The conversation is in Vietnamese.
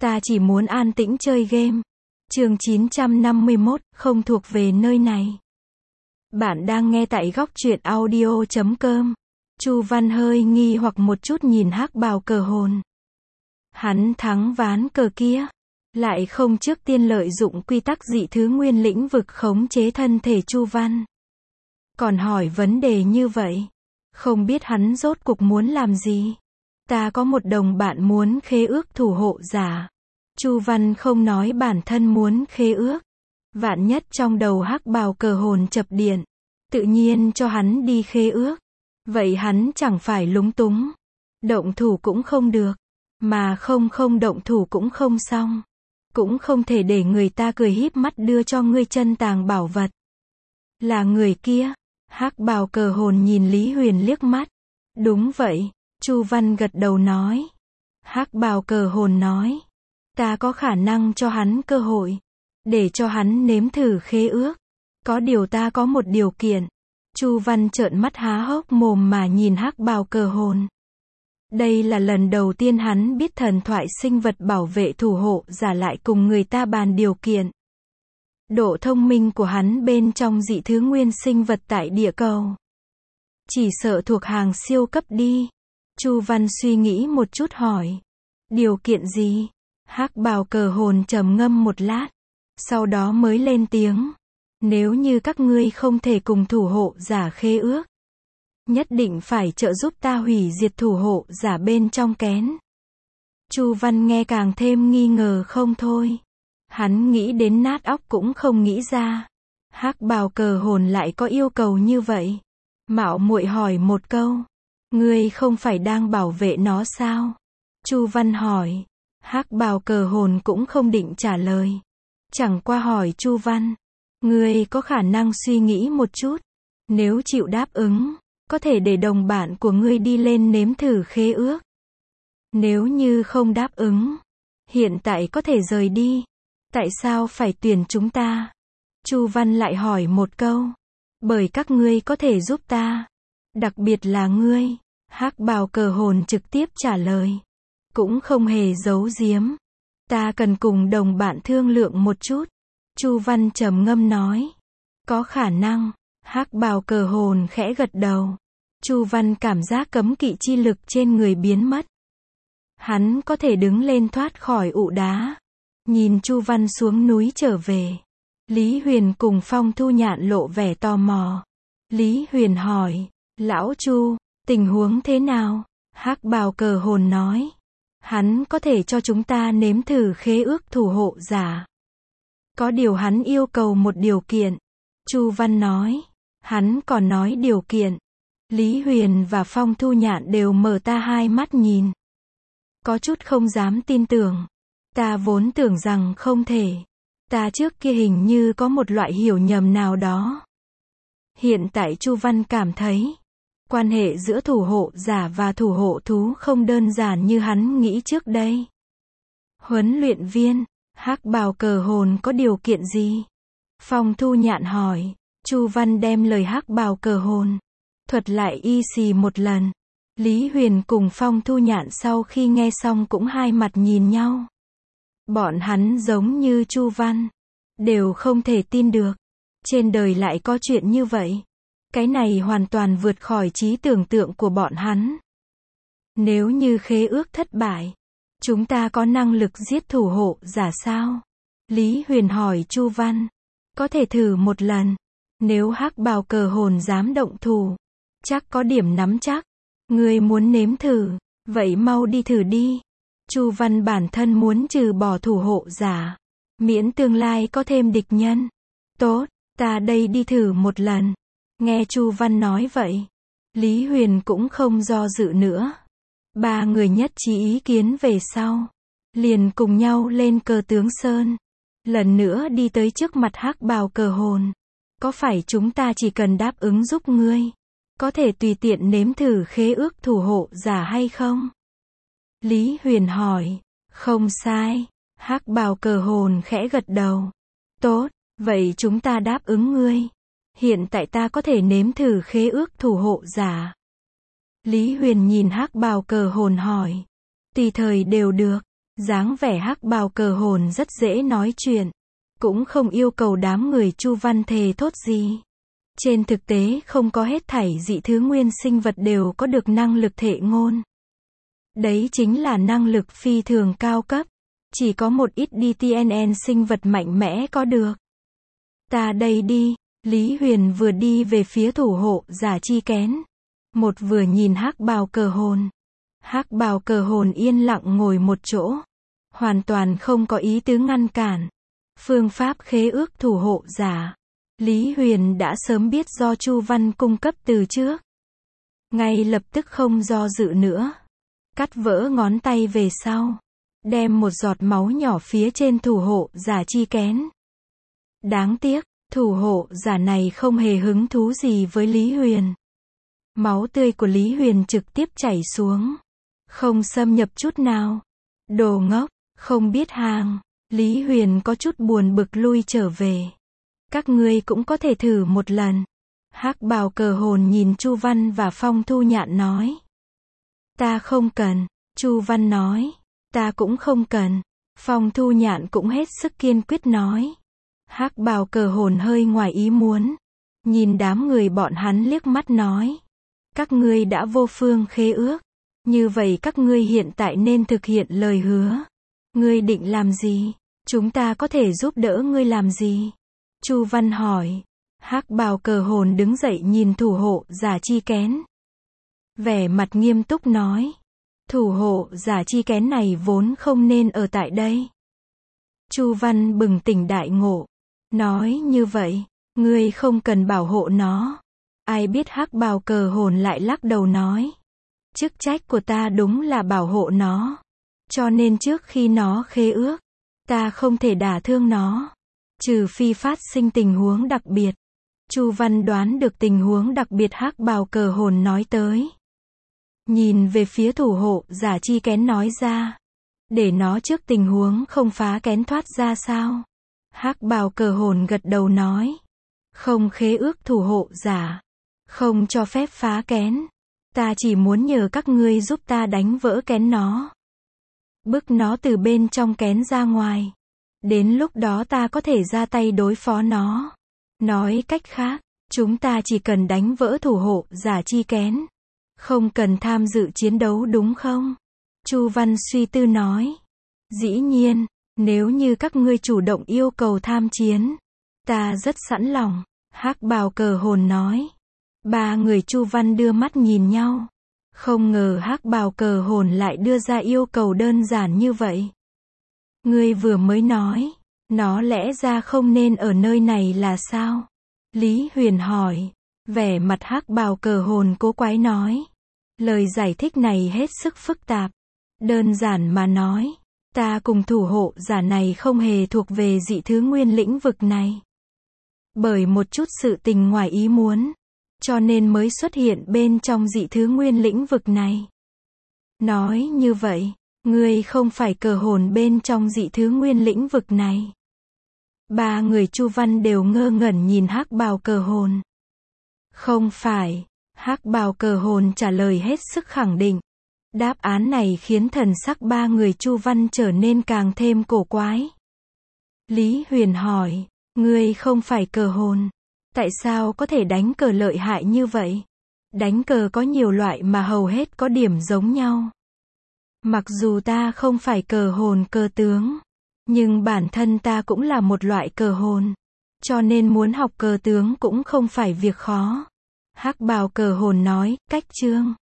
Ta chỉ muốn an tĩnh chơi game. Chương 951, không thuộc về nơi này. Bạn đang nghe tại góc truyện audio.com. Chu Văn hơi nghi hoặc một chút nhìn hắc bào cờ hồn. Hắn thắng ván cờ kia, lại không trước tiên lợi dụng quy tắc dị thứ nguyên lĩnh vực khống chế thân thể Chu Văn. Còn hỏi vấn đề như vậy, không biết hắn rốt cuộc muốn làm gì. Ta có một đồng bạn muốn khế ước thủ hộ giả. Chu Văn không nói bản thân muốn khế ước. Vạn nhất trong đầu hắc bào cờ hồn chập điện, tự nhiên cho hắn đi khế ước. Vậy hắn chẳng phải lúng túng. Động thủ cũng không được. Mà không động thủ cũng không xong. Cũng không thể để người ta cười híp mắt đưa cho ngươi chân tàng bảo vật. Là người kia. Hắc bào cờ hồn nhìn Lý Huyền liếc mắt. Đúng vậy. Chu Văn gật đầu nói. Hắc bào cờ hồn nói. Ta có khả năng cho hắn cơ hội. Để cho hắn nếm thử khế ước. Có điều ta có một điều kiện. Chu Văn trợn mắt há hốc mồm mà nhìn hắc bào cờ hồn. Đây là lần đầu tiên hắn biết thần thoại sinh vật bảo vệ thủ hộ giả lại cùng người ta bàn điều kiện. Độ thông minh của hắn bên trong dị thứ nguyên sinh vật tại địa cầu. Chỉ sợ thuộc hàng siêu cấp đi. Chu Văn suy nghĩ một chút hỏi. Điều kiện gì? Hắc bào cờ hồn trầm ngâm một lát. Sau đó mới lên tiếng. Nếu như các ngươi không thể cùng thủ hộ giả khế ước, nhất định phải trợ giúp ta hủy diệt thủ hộ giả bên trong kén. Chu Văn nghe càng thêm nghi ngờ không thôi. Hắn nghĩ đến nát óc cũng không nghĩ ra. Hắc bào cờ hồn lại có yêu cầu như vậy. Mạo muội hỏi một câu. Ngươi không phải đang bảo vệ nó sao? Chu Văn hỏi. Hắc bào cờ hồn cũng không định trả lời. Chẳng qua hỏi Chu Văn. Ngươi có khả năng suy nghĩ một chút. Nếu chịu đáp ứng, có thể để đồng bạn của ngươi đi lên nếm thử khế ước. Nếu như không đáp ứng, hiện tại có thể rời đi. Tại sao phải tuyển chúng ta? Chu Văn lại hỏi một câu. Bởi các ngươi có thể giúp ta. Đặc biệt là ngươi. Hắc bào cờ hồn trực tiếp trả lời. Cũng không hề giấu giếm. Ta cần cùng đồng bạn thương lượng một chút. Chu Văn trầm ngâm nói. Có khả năng. Hắc bào cờ hồn khẽ gật đầu. Chu Văn cảm giác cấm kỵ chi lực trên người biến mất. Hắn có thể đứng lên thoát khỏi ụ đá. Nhìn Chu Văn xuống núi trở về. Lý Huyền cùng Phong Thu Nhạn lộ vẻ tò mò. Lý Huyền hỏi. Lão Chu, tình huống thế nào? Hắc bào cờ hồn nói. Hắn có thể cho chúng ta nếm thử khế ước thủ hộ giả. Có điều hắn yêu cầu một điều kiện. Chu Văn nói. Hắn còn nói điều kiện. Lý Huyền và Phong Thu Nhạn đều mở ta hai mắt nhìn. Có chút không dám tin tưởng. Ta vốn tưởng rằng không thể. Ta trước kia hình như có một loại hiểu nhầm nào đó. Hiện tại Chu Văn cảm thấy. Quan hệ giữa thủ hộ giả và thủ hộ thú không đơn giản như hắn nghĩ trước đây. Huấn luyện viên. Hắc bào cờ hồn có điều kiện gì? Phong Thu Nhạn hỏi. Chu Văn đem lời hắc bào cờ hồn thuật lại y xì một lần. Lý Huyền cùng Phong Thu Nhạn sau khi nghe xong cũng hai mặt nhìn nhau. Bọn hắn giống như Chu Văn, đều không thể tin được. Trên đời lại có chuyện như vậy. Cái này hoàn toàn vượt khỏi trí tưởng tượng của bọn hắn. Nếu như khế ước thất bại, chúng ta có năng lực giết thủ hộ giả sao? Lý Huyền hỏi Chu Văn. Có thể thử một lần. Nếu hắc bào cờ hồn dám động thủ, chắc có điểm nắm chắc. Ngươi muốn nếm thử, vậy mau đi thử đi. Chu Văn bản thân muốn trừ bỏ thủ hộ giả, miễn tương lai có thêm địch nhân. Tốt, ta đây đi thử một lần. Nghe Chu Văn nói vậy, Lý Huyền cũng không do dự nữa. Ba người nhất trí ý kiến về sau, liền cùng nhau lên Cờ Tướng Sơn. Lần nữa đi tới trước mặt hắc bào cờ hồn. Có phải chúng ta chỉ cần đáp ứng giúp ngươi, có thể tùy tiện nếm thử khế ước thủ hộ giả hay không? Lý Huyền hỏi. Không sai. Hắc bào cờ hồn khẽ gật đầu. Tốt, vậy chúng ta đáp ứng ngươi. Hiện tại ta có thể nếm thử khế ước thủ hộ giả. Lý Huyền nhìn hắc bào cờ hồn hỏi. Tùy thời đều được. Dáng vẻ hắc bào cờ hồn rất dễ nói chuyện, cũng không yêu cầu đám người Chu Văn thề thốt gì. Trên thực tế không có hết thảy dị thứ nguyên sinh vật đều có được năng lực thệ ngôn. Đấy chính là năng lực phi thường cao cấp. Chỉ có một ít DTNN sinh vật mạnh mẽ có được. Ta đây đi. Lý Huyền vừa đi về phía thủ hộ giả chi kén. Một vừa nhìn hắc bào cờ hồn. Hắc bào cờ hồn yên lặng ngồi một chỗ. Hoàn toàn không có ý tứ ngăn cản. Phương pháp khế ước thủ hộ giả. Lý Huyền đã sớm biết do Chu Văn cung cấp từ trước. Ngay lập tức không do dự nữa. Cắt vỡ ngón tay về sau. Đem một giọt máu nhỏ phía trên thủ hộ giả chi kén. Đáng tiếc, thủ hộ giả này không hề hứng thú gì với Lý Huyền. Máu tươi của Lý Huyền trực tiếp chảy xuống. Không xâm nhập chút nào. Đồ ngốc, không biết hàng. Lý Huyền có chút buồn bực lui trở về. Các ngươi cũng có thể thử một lần. Hắc bào cờ hồn nhìn Chu Văn và Phong Thu Nhạn nói. Ta không cần. Chu Văn nói. Ta cũng không cần. Phong Thu Nhạn cũng hết sức kiên quyết nói. Hắc bào cờ hồn hơi ngoài ý muốn. Nhìn đám người bọn hắn liếc mắt nói. Các ngươi đã vô phương khế ước. Như vậy các ngươi hiện tại nên thực hiện lời hứa. Ngươi định làm gì? Chúng ta có thể giúp đỡ ngươi làm gì? Chu Văn hỏi. Hắc bào cờ hồn đứng dậy nhìn thủ hộ giả chi kén. Vẻ mặt nghiêm túc nói. Thủ hộ giả chi kén này vốn không nên ở tại đây. Chu Văn bừng tỉnh đại ngộ. Nói như vậy, ngươi không cần bảo hộ nó. Ai biết hắc bào cờ hồn lại lắc đầu nói. Chức trách của ta đúng là bảo hộ nó. Cho nên trước khi nó khế ước, ta không thể đả thương nó. Trừ phi phát sinh tình huống đặc biệt. Chu Văn đoán được tình huống đặc biệt hắc bào cờ hồn nói tới. Nhìn về phía thủ hộ giả chi kén nói ra. Để nó trước tình huống không phá kén thoát ra sao? Hắc bào cờ hồn gật đầu nói. Không khế ước thủ hộ giả. Không cho phép phá kén. Ta chỉ muốn nhờ các ngươi giúp ta đánh vỡ kén nó. Bức nó từ bên trong kén ra ngoài. Đến lúc đó ta có thể ra tay đối phó nó. Nói cách khác, chúng ta chỉ cần đánh vỡ thủ hộ giả chi kén. Không cần tham dự chiến đấu đúng không? Chu Văn suy tư nói. Dĩ nhiên, nếu như các ngươi chủ động yêu cầu tham chiến, ta rất sẵn lòng. Hắc bào cờ hồn nói. Ba người Chu Văn đưa mắt nhìn nhau. Không ngờ hắc bào cờ hồn lại đưa ra yêu cầu đơn giản như vậy. Ngươi vừa mới nói, nó lẽ ra không nên ở nơi này là sao? Lý Huyền hỏi. Vẻ mặt hắc bào cờ hồn cố quái nói. Lời giải thích này hết sức phức tạp. Đơn giản mà nói, ta cùng thủ hộ giả này không hề thuộc về dị thứ nguyên lĩnh vực này. Bởi một chút sự tình ngoài ý muốn, cho nên mới xuất hiện bên trong dị thứ nguyên lĩnh vực này. Nói như vậy, ngươi không phải cờ hồn bên trong dị thứ nguyên lĩnh vực này. Ba người Chu Văn đều ngơ ngẩn nhìn hắc bào cờ hồn. Không phải. Hắc bào cờ hồn trả lời hết sức khẳng định. Đáp án này khiến thần sắc ba người Chu Văn trở nên càng thêm cổ quái. Lý Huyền hỏi. Ngươi không phải cờ hồn. Tại sao có thể đánh cờ lợi hại như vậy? Đánh cờ có nhiều loại mà hầu hết có điểm giống nhau. Mặc dù ta không phải cờ hồn cờ tướng, nhưng bản thân ta cũng là một loại cờ hồn. Cho nên muốn học cờ tướng cũng không phải việc khó. Hắc bào cờ hồn nói, cách chương.